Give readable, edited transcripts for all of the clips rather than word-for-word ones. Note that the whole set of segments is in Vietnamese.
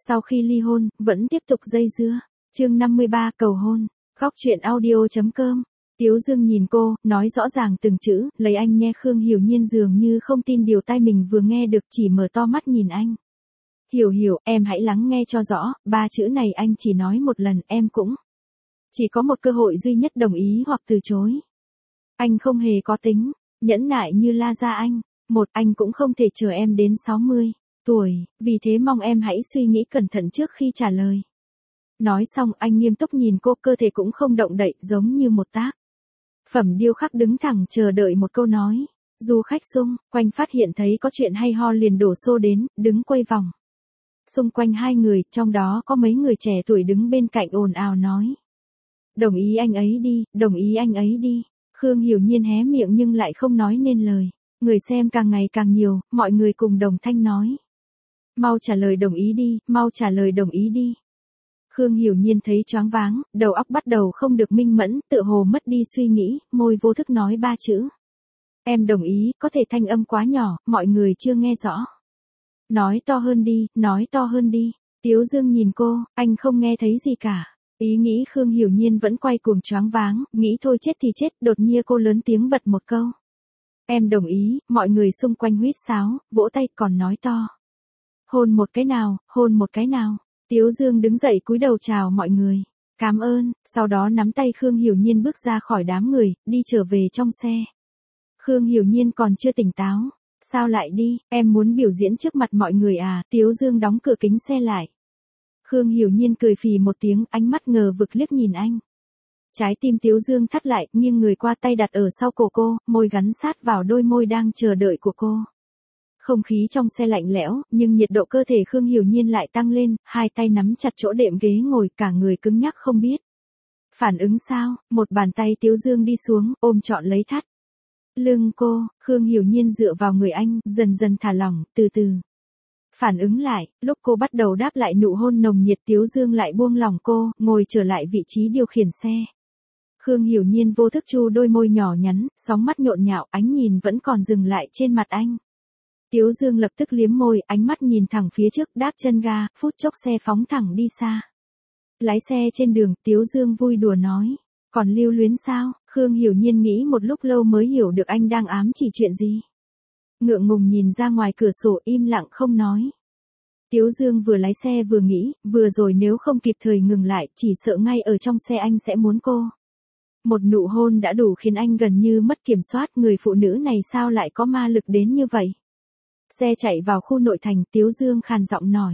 Sau khi ly hôn, vẫn tiếp tục dây dưa. Chương 53 cầu hôn. Góc truyện audio.com. Tiếu Dương nhìn cô, nói rõ ràng từng chữ, lấy anh nghe. Khương Hiểu Nhiên dường như không tin điều tai mình vừa nghe được, chỉ mở to mắt nhìn anh. Hiểu, em hãy lắng nghe cho rõ, 3 chữ này anh chỉ nói một lần, em cũng chỉ có một cơ hội duy nhất đồng ý hoặc từ chối. Anh không hề có tính nhẫn nại như La Gia Anh. Anh cũng không thể chờ em đến 60 tuổi, vì thế mong em hãy suy nghĩ cẩn thận trước khi trả lời. Nói xong anh nghiêm túc nhìn cô, cơ thể cũng không động đậy, giống như một tác phẩm điêu khắc đứng thẳng chờ đợi một câu nói. Du khách xung quanh phát hiện thấy có chuyện hay ho liền đổ xô đến, đứng quay vòng xung quanh hai người, trong đó có mấy người trẻ tuổi đứng bên cạnh ồn ào nói. Đồng ý anh ấy đi, đồng ý anh ấy đi. Khương Hiểu Nhiên hé miệng nhưng lại không nói nên lời. Người xem càng ngày càng nhiều, mọi người cùng đồng thanh nói. Mau trả lời đồng ý đi, mau trả lời đồng ý đi. Khương Hiểu Nhiên thấy choáng váng, đầu óc bắt đầu không được minh mẫn, tựa hồ mất đi suy nghĩ, môi vô thức nói 3 chữ. Em đồng ý, có thể thanh âm quá nhỏ, mọi người chưa nghe rõ. Nói to hơn đi, nói to hơn đi. Tiếu Dương nhìn cô, anh không nghe thấy gì cả. Ý nghĩ Khương Hiểu Nhiên vẫn quay cuồng choáng váng, nghĩ thôi chết thì chết, đột nhiên cô lớn tiếng bật một câu. Em đồng ý, mọi người xung quanh huýt sáo, vỗ tay còn nói to. Hôn một cái nào, hôn một cái nào. Tiếu Dương đứng dậy cúi đầu chào mọi người. Cảm ơn, sau đó nắm tay Khương Hiểu Nhiên bước ra khỏi đám người, đi trở về trong xe. Khương Hiểu Nhiên còn chưa tỉnh táo. Sao lại đi, em muốn biểu diễn trước mặt mọi người à? Tiếu Dương đóng cửa kính xe lại. Khương Hiểu Nhiên cười phì một tiếng, ánh mắt ngờ vực liếc nhìn anh. Trái tim Tiếu Dương thắt lại, nghiêng người qua, tay đặt ở sau cổ cô, môi gắn sát vào đôi môi đang chờ đợi của cô. Không khí trong xe lạnh lẽo, nhưng nhiệt độ cơ thể Khương Hiểu Nhiên lại tăng lên, hai tay nắm chặt chỗ đệm ghế ngồi, cả người cứng nhắc không biết phản ứng sao. Một bàn tay Tiếu Dương đi xuống, ôm trọn lấy thắt lưng cô. Khương Hiểu Nhiên dựa vào người anh, dần dần thả lỏng, từ từ phản ứng lại. Lúc cô bắt đầu đáp lại nụ hôn nồng nhiệt, Tiếu Dương lại buông lỏng cô, ngồi trở lại vị trí điều khiển xe. Khương Hiểu Nhiên vô thức chu đôi môi nhỏ nhắn, sóng mắt nhộn nhạo, ánh nhìn vẫn còn dừng lại trên mặt anh. Tiếu Dương lập tức liếm môi, ánh mắt nhìn thẳng phía trước, đáp chân ga, phút chốc xe phóng thẳng đi xa. Lái xe trên đường, Tiếu Dương vui đùa nói. Còn lưu luyến sao? Khương Hiểu Nhiên nghĩ một lúc lâu mới hiểu được anh đang ám chỉ chuyện gì. Ngượng ngùng nhìn ra ngoài cửa sổ, im lặng không nói. Tiếu Dương vừa lái xe vừa nghĩ, vừa rồi nếu không kịp thời ngừng lại, chỉ sợ ngay ở trong xe anh sẽ muốn cô. Một nụ hôn đã đủ khiến anh gần như mất kiểm soát, người phụ nữ này sao lại có ma lực đến như vậy. Xe chạy vào khu nội thành, Tiếu Dương khàn giọng nói.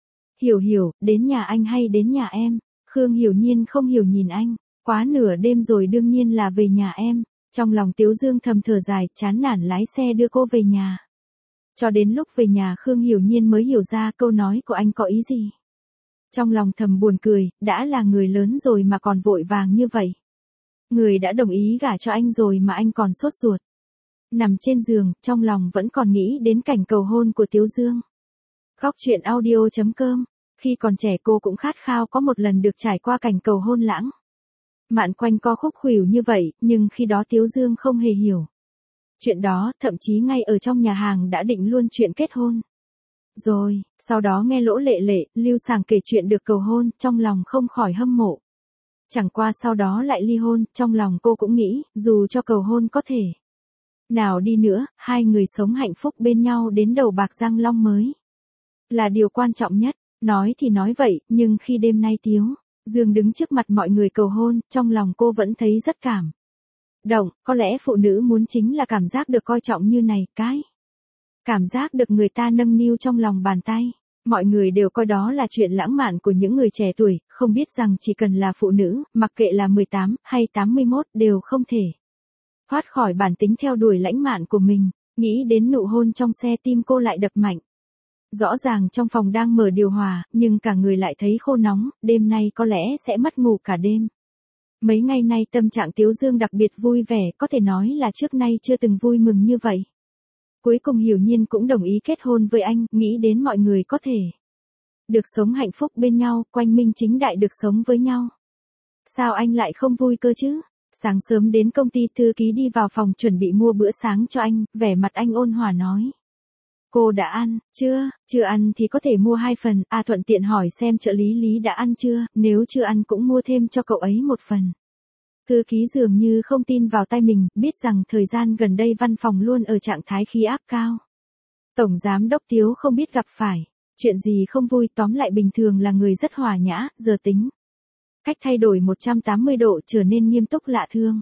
Hiểu, đến nhà anh hay đến nhà em? Khương Hiểu Nhiên không hiểu nhìn anh. Quá nửa đêm rồi, đương nhiên là về nhà em. Trong lòng Tiếu Dương thầm thở dài, chán nản lái xe đưa cô về nhà. Cho đến lúc về nhà Khương Hiểu Nhiên mới hiểu ra câu nói của anh có ý gì. Trong lòng thầm buồn cười, đã là người lớn rồi mà còn vội vàng như vậy. Người đã đồng ý gả cho anh rồi mà anh còn sốt ruột. Nằm trên giường, trong lòng vẫn còn nghĩ đến cảnh cầu hôn của Tiếu Dương. Góc truyện audio.com. Khi còn trẻ cô cũng khát khao có một lần được trải qua cảnh cầu hôn lãng mạn quanh co khúc khuỷu như vậy, nhưng khi đó Tiếu Dương không hề hiểu chuyện đó, thậm chí ngay ở trong nhà hàng đã định luôn chuyện kết hôn. Rồi, sau đó nghe Lỗ Lệ Lệ, Lưu Sàng kể chuyện được cầu hôn, trong lòng không khỏi hâm mộ. Chẳng qua sau đó lại ly hôn, trong lòng cô cũng nghĩ, dù cho cầu hôn có thể nào đi nữa, hai người sống hạnh phúc bên nhau đến đầu bạc răng long mới là điều quan trọng nhất. Nói thì nói vậy, nhưng khi đêm nay Tiếu Dương đứng trước mặt mọi người cầu hôn, trong lòng cô vẫn thấy rất cảm động. Có lẽ phụ nữ muốn chính là cảm giác được coi trọng như này, cái cảm giác được người ta nâng niu trong lòng bàn tay. Mọi người đều coi đó là chuyện lãng mạn của những người trẻ tuổi, không biết rằng chỉ cần là phụ nữ, mặc kệ là 18 hay 81, đều không thể thoát khỏi bản tính theo đuổi lãng mạn của mình. Nghĩ đến nụ hôn trong xe, tim cô lại đập mạnh. Rõ ràng trong phòng đang mở điều hòa, nhưng cả người lại thấy khô nóng, đêm nay có lẽ sẽ mất ngủ cả đêm. Mấy ngày nay tâm trạng Tiếu Dương đặc biệt vui vẻ, có thể nói là trước nay chưa từng vui mừng như vậy. Cuối cùng Hiểu Nhiên cũng đồng ý kết hôn với anh, nghĩ đến mọi người có thể được sống hạnh phúc bên nhau, quang minh chính đại được sống với nhau. Sao anh lại không vui cơ chứ? Sáng sớm đến công ty, thư ký đi vào phòng chuẩn bị mua bữa sáng cho anh, vẻ mặt anh ôn hòa nói. Cô đã ăn, chưa ăn thì có thể mua 2 phần, thuận tiện hỏi xem trợ lý Lý đã ăn chưa, nếu chưa ăn cũng mua thêm cho cậu ấy 1 phần. Thư ký dường như không tin vào tai mình, biết rằng thời gian gần đây văn phòng luôn ở trạng thái khí áp cao. Tổng giám đốc Tiếu không biết gặp phải chuyện gì không vui, tóm lại bình thường là người rất hòa nhã, giờ tính cách thay đổi 180 độ, trở nên nghiêm túc lạ thường.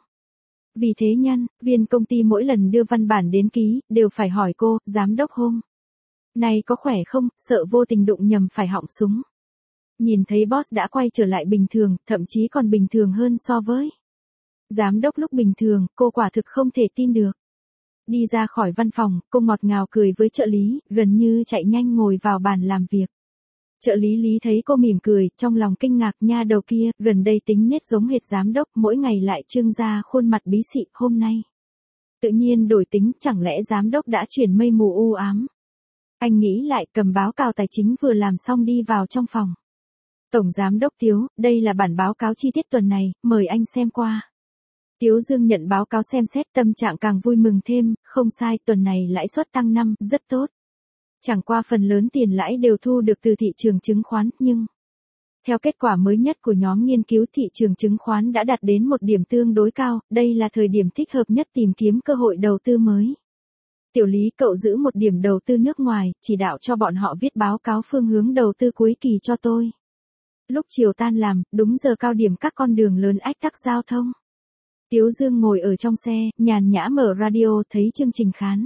Vì thế nhân viên công ty mỗi lần đưa văn bản đến ký, đều phải hỏi cô, giám đốc hôm nay có khỏe không, sợ vô tình đụng nhầm phải họng súng. Nhìn thấy boss đã quay trở lại bình thường, thậm chí còn bình thường hơn so với giám đốc lúc bình thường, cô quả thực không thể tin được. Đi ra khỏi văn phòng, cô ngọt ngào cười với trợ lý, gần như chạy nhanh ngồi vào bàn làm việc. Trợ lý Lý thấy cô mỉm cười, trong lòng kinh ngạc, nha đầu kia, gần đây tính nết giống hệt giám đốc, mỗi ngày lại trưng ra khuôn mặt bí xị, hôm nay tự nhiên đổi tính, chẳng lẽ giám đốc đã chuyển mây mù u ám. Anh nghĩ lại, cầm báo cáo tài chính vừa làm xong đi vào trong phòng. Tổng giám đốc Tiếu, đây là bản báo cáo chi tiết tuần này, mời anh xem qua. Tiếu Dương nhận báo cáo xem xét, tâm trạng càng vui mừng thêm, không sai, tuần này lãi suất tăng 5, rất tốt. Chẳng qua phần lớn tiền lãi đều thu được từ thị trường chứng khoán, nhưng theo kết quả mới nhất của nhóm nghiên cứu, thị trường chứng khoán đã đạt đến một điểm tương đối cao, đây là thời điểm thích hợp nhất tìm kiếm cơ hội đầu tư mới. Tiểu Lý, cậu giữ một điểm đầu tư nước ngoài, chỉ đạo cho bọn họ viết báo cáo phương hướng đầu tư cuối kỳ cho tôi. Lúc chiều tan làm, đúng giờ cao điểm các con đường lớn ách tắc giao thông. Tiếu Dương ngồi ở trong xe, nhàn nhã mở radio, thấy chương trình khán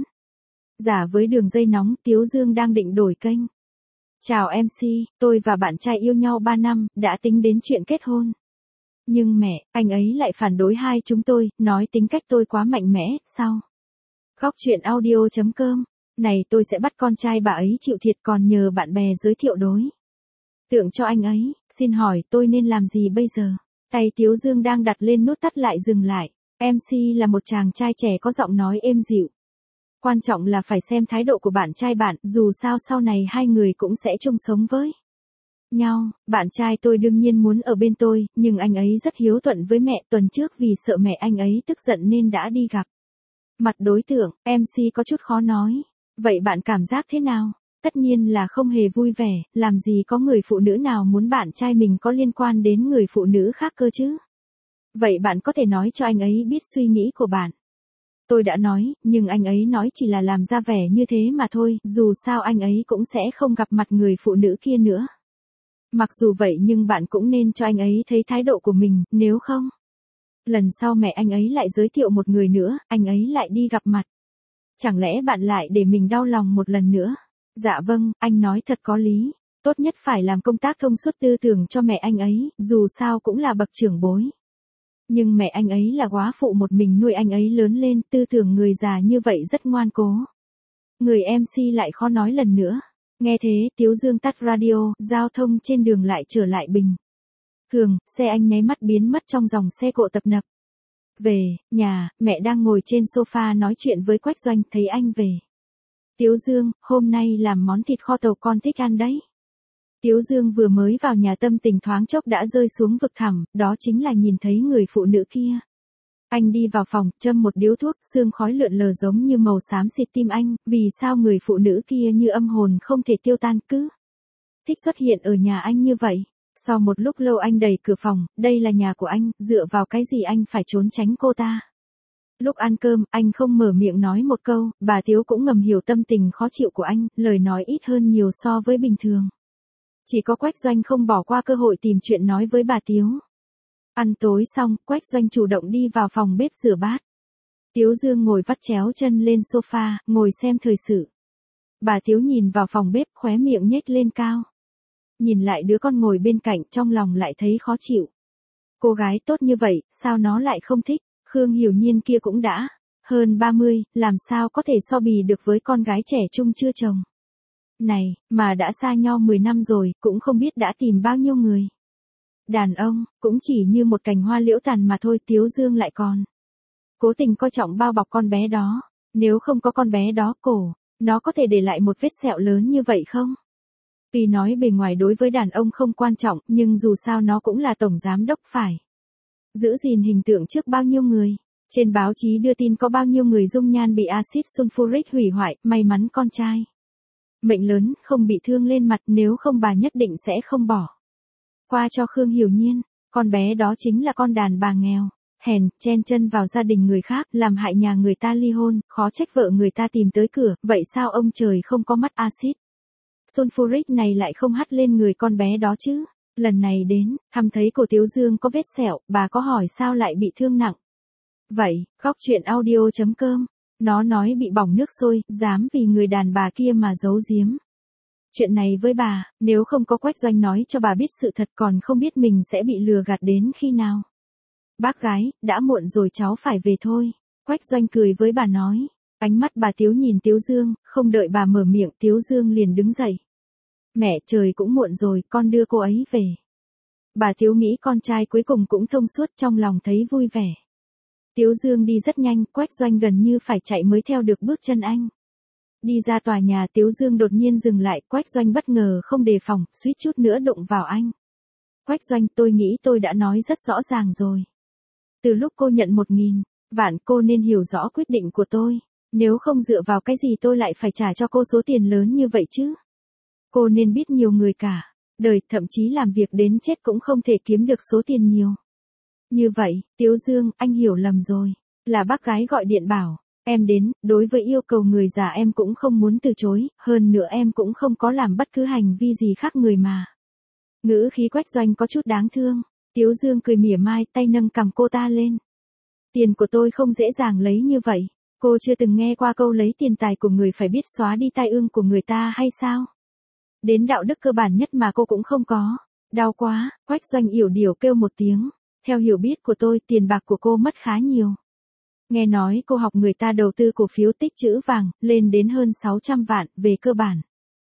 giả với đường dây nóng. Tiếu Dương đang định đổi kênh. Chào MC, tôi và bạn trai yêu nhau 3 năm, đã tính đến chuyện kết hôn. Nhưng mẹ, anh ấy lại phản đối hai chúng tôi, nói tính cách tôi quá mạnh mẽ, sao? Góc chuyện audio.com, này tôi sẽ bắt con trai bà ấy chịu thiệt, còn nhờ bạn bè giới thiệu đối tượng cho anh ấy, xin hỏi tôi nên làm gì bây giờ? Tay Tiếu Dương đang đặt lên nút tắt lại dừng lại. MC là một chàng trai trẻ có giọng nói êm dịu. Quan trọng là phải xem thái độ của bạn trai bạn, dù sao sau này hai người cũng sẽ chung sống với nhau. Bạn trai tôi đương nhiên muốn ở bên tôi, nhưng anh ấy rất hiếu thuận với mẹ, tuần trước vì sợ mẹ anh ấy tức giận nên đã đi gặp mặt đối tượng. MC có chút khó nói. Vậy bạn cảm giác thế nào? Tất nhiên là không hề vui vẻ, làm gì có người phụ nữ nào muốn bạn trai mình có liên quan đến người phụ nữ khác cơ chứ? Vậy bạn có thể nói cho anh ấy biết suy nghĩ của bạn. Tôi đã nói, nhưng anh ấy nói chỉ là làm ra vẻ như thế mà thôi, dù sao anh ấy cũng sẽ không gặp mặt người phụ nữ kia nữa. Mặc dù vậy nhưng bạn cũng nên cho anh ấy thấy thái độ của mình, nếu không lần sau mẹ anh ấy lại giới thiệu một người nữa, anh ấy lại đi gặp mặt. Chẳng lẽ bạn lại để mình đau lòng một lần nữa? Dạ vâng, anh nói thật có lý. Tốt nhất phải làm công tác thông suốt tư tưởng cho mẹ anh ấy, dù sao cũng là bậc trưởng bối. Nhưng mẹ anh ấy là góa phụ một mình nuôi anh ấy lớn lên, tư tưởng người già như vậy rất ngoan cố. Người MC lại khó nói lần nữa. Nghe thế, Tiếu Dương tắt radio, giao thông trên đường lại trở lại bình thường, xe anh nháy mắt biến mất trong dòng xe cộ tập nập. Về nhà, mẹ đang ngồi trên sofa nói chuyện với Quách Doanh, thấy anh về. Tiếu Dương, hôm nay làm món thịt kho tàu con thích ăn đấy. Tiếu Dương vừa mới vào nhà tâm tình thoáng chốc đã rơi xuống vực thẳm, đó chính là nhìn thấy người phụ nữ kia. Anh đi vào phòng, châm một điếu thuốc, sương khói lượn lờ giống như màu xám xịt tim anh, vì sao người phụ nữ kia như âm hồn không thể tiêu tan, cứ thích xuất hiện ở nhà anh như vậy. Sau một lúc lâu anh đẩy cửa phòng, đây là nhà của anh, dựa vào cái gì anh phải trốn tránh cô ta. Lúc ăn cơm, anh không mở miệng nói một câu, bà Tiếu cũng ngầm hiểu tâm tình khó chịu của anh, lời nói ít hơn nhiều so với bình thường. Chỉ có Quách Doanh không bỏ qua cơ hội tìm chuyện nói với bà Tiếu. Ăn tối xong, Quách Doanh chủ động đi vào phòng bếp rửa bát. Tiếu Dương ngồi vắt chéo chân lên sofa, ngồi xem thời sự. Bà Tiếu nhìn vào phòng bếp, khóe miệng nhếch lên cao. Nhìn lại đứa con ngồi bên cạnh, trong lòng lại thấy khó chịu. Cô gái tốt như vậy, sao nó lại không thích? Khương Hiểu Nhiên kia cũng đã hơn 30, làm sao có thể so bì được với con gái trẻ trung chưa chồng. Này, mà đã xa nhau 10 năm rồi, cũng không biết đã tìm bao nhiêu người. Đàn ông, cũng chỉ như một cành hoa liễu tàn mà thôi. Tiếu Dương lại còn cố tình coi trọng bao bọc con bé đó. Nếu không có con bé đó, nó có thể để lại một vết sẹo lớn như vậy không? Tuy nói bề ngoài đối với đàn ông không quan trọng, nhưng dù sao nó cũng là tổng giám đốc, phải giữ gìn hình tượng trước bao nhiêu người. Trên báo chí đưa tin có bao nhiêu người dung nhan bị axit sulfuric hủy hoại, may mắn con trai Mệnh lớn, không bị thương lên mặt, nếu không bà nhất định sẽ không bỏ qua cho Khương Hiểu Nhiên. Con bé đó chính là con đàn bà nghèo, hèn, chen chân vào gia đình người khác, làm hại nhà người ta ly hôn, khó trách vợ người ta tìm tới cửa, vậy sao ông trời không có mắt axit sulfuric này lại không hắt lên người con bé đó chứ? Lần này đến, thăm thấy cổ Tiếu Dương có vết sẹo, bà có hỏi sao lại bị thương nặng. Vậy, góc chuyện audio.com, nó nói bị bỏng nước sôi, dám vì người đàn bà kia mà giấu giếm chuyện này với bà, nếu không có Quách Doanh nói cho bà biết sự thật còn không biết mình sẽ bị lừa gạt đến khi nào. Bác gái, đã muộn rồi cháu phải về thôi. Quách Doanh cười với bà nói. Ánh mắt bà Tiếu nhìn Tiếu Dương, không đợi bà mở miệng Tiếu Dương liền đứng dậy. Mẹ, trời cũng muộn rồi, con đưa cô ấy về. Bà Tiếu nghĩ con trai cuối cùng cũng thông suốt, trong lòng thấy vui vẻ. Tiếu Dương đi rất nhanh, Quách Doanh gần như phải chạy mới theo được bước chân anh. Đi ra tòa nhà Tiếu Dương đột nhiên dừng lại, Quách Doanh bất ngờ không đề phòng, suýt chút nữa đụng vào anh. Quách Doanh, tôi nghĩ tôi đã nói rất rõ ràng rồi. Từ lúc cô nhận 1.000 vạn cô nên hiểu rõ quyết định của tôi. Nếu không dựa vào cái gì tôi lại phải trả cho cô số tiền lớn như vậy chứ? Cô nên biết nhiều người cả đời, thậm chí làm việc đến chết cũng không thể kiếm được số tiền nhiều như vậy. Tiếu Dương, anh hiểu lầm rồi. Là bác gái gọi điện bảo em đến, đối với yêu cầu người già em cũng không muốn từ chối, hơn nữa em cũng không có làm bất cứ hành vi gì khác người mà. Ngữ khí Quách Doanh có chút đáng thương. Tiếu Dương cười mỉa mai, tay nâng cằm cô ta lên. Tiền của tôi không dễ dàng lấy như vậy. Cô chưa từng nghe qua câu lấy tiền tài của người phải biết xóa đi tai ương của người ta hay sao? Đến đạo đức cơ bản nhất mà cô cũng không có. Đau quá, Quách Doanh yểu điệu kêu một tiếng. Theo hiểu biết của tôi, tiền bạc của cô mất khá nhiều. Nghe nói cô học người ta đầu tư cổ phiếu tích trữ vàng, lên đến hơn 600 vạn, về cơ bản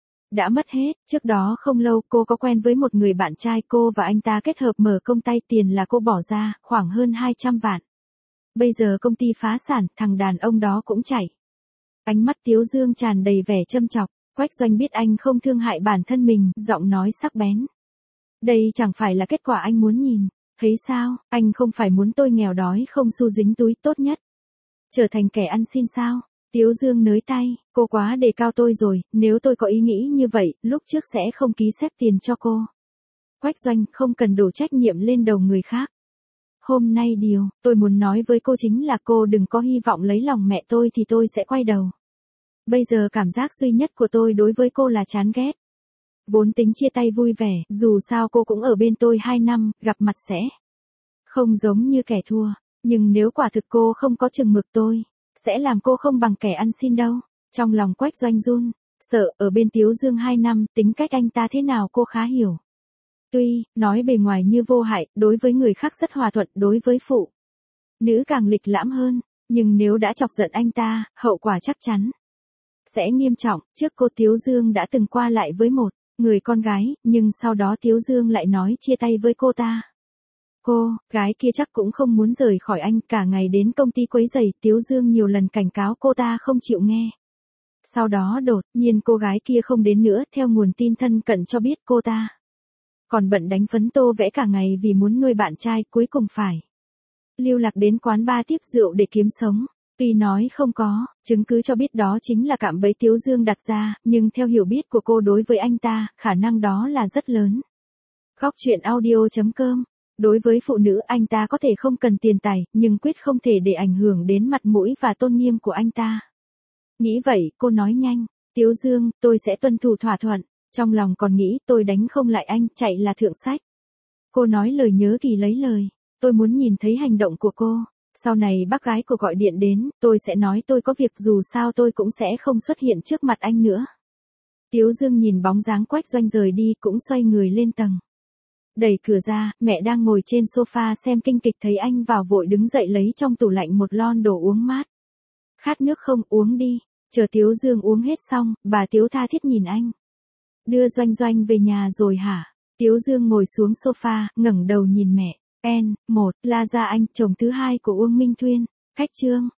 đã mất hết. Trước đó không lâu cô có quen với một người bạn trai, cô và anh ta kết hợp mở công ty, tiền là cô bỏ ra, khoảng hơn 200 vạn. Bây giờ công ty phá sản, thằng đàn ông đó cũng chạy. Ánh mắt Tiếu Dương tràn đầy vẻ châm chọc. Quách Doanh biết anh không thương hại bản thân mình, giọng nói sắc bén. Đây chẳng phải là kết quả anh muốn nhìn. Thấy sao, anh không phải muốn tôi nghèo đói không xu dính túi, tốt nhất trở thành kẻ ăn xin sao? Tiếu Dương nới tay, cô quá đề cao tôi rồi, nếu tôi có ý nghĩ như vậy, lúc trước sẽ không ký xếp tiền cho cô. Quách Doanh, không cần đổ trách nhiệm lên đầu người khác. Hôm nay điều tôi muốn nói với cô chính là cô đừng có hy vọng lấy lòng mẹ tôi thì tôi sẽ quay đầu. Bây giờ cảm giác duy nhất của tôi đối với cô là chán ghét. Vốn tính chia tay vui vẻ, dù sao cô cũng ở bên tôi 2 năm, gặp mặt sẽ không giống như kẻ thua. Nhưng nếu quả thực cô không có chừng mực tôi sẽ làm cô không bằng kẻ ăn xin đâu. Trong lòng Quách Doanh run, sợ ở bên Tiếu Dương 2 năm, tính cách anh ta thế nào cô khá hiểu. Tuy, nói bề ngoài như vô hại, đối với người khác rất hòa thuận, đối với phụ nữ càng lịch lãm hơn, nhưng nếu đã chọc giận anh ta, hậu quả chắc chắn sẽ nghiêm trọng. Trước cô Tiếu Dương đã từng qua lại với một người con gái, nhưng sau đó Tiếu Dương lại nói chia tay với cô ta. Cô gái kia chắc cũng không muốn rời khỏi anh, cả ngày đến công ty quấy rầy. Tiếu Dương nhiều lần cảnh cáo cô ta không chịu nghe. Sau đó đột nhiên cô gái kia không đến nữa, theo nguồn tin thân cận cho biết cô ta còn bận đánh phấn tô vẽ cả ngày vì muốn nuôi bạn trai, cuối cùng phải lưu lạc đến quán bar tiếp rượu để kiếm sống. Tuy nói không có chứng cứ cho biết đó chính là cạm bẫy Tiếu Dương đặt ra, nhưng theo hiểu biết của cô đối với anh ta, khả năng đó là rất lớn. Góc chuyện audio.com. Đối với phụ nữ anh ta có thể không cần tiền tài, nhưng quyết không thể để ảnh hưởng đến mặt mũi và tôn nghiêm của anh ta. Nghĩ vậy, cô nói nhanh. Tiếu Dương, tôi sẽ tuân thủ thỏa thuận. Trong lòng còn nghĩ tôi đánh không lại anh, chạy là thượng sách. Cô nói lời nhớ kỳ lấy lời. Tôi muốn nhìn thấy hành động của cô. Sau này bác gái cô gọi điện đến, tôi sẽ nói tôi có việc, dù sao tôi cũng sẽ không xuất hiện trước mặt anh nữa. Tiếu Dương nhìn bóng dáng Quách Doanh rời đi, cũng xoay người lên tầng. Đẩy cửa ra, mẹ đang ngồi trên sofa xem kinh kịch thấy anh vào vội đứng dậy lấy trong tủ lạnh một lon đồ uống mát. Khát nước không, uống đi. Chờ Tiếu Dương uống hết xong, bà Tiếu tha thiết nhìn anh. Đưa Doanh Doanh về nhà rồi hả? Tiếu Dương ngồi xuống sofa, ngẩng đầu nhìn mẹ. N1, La Gia Anh, chồng thứ hai của Uông Minh Thuyên. Khách chương.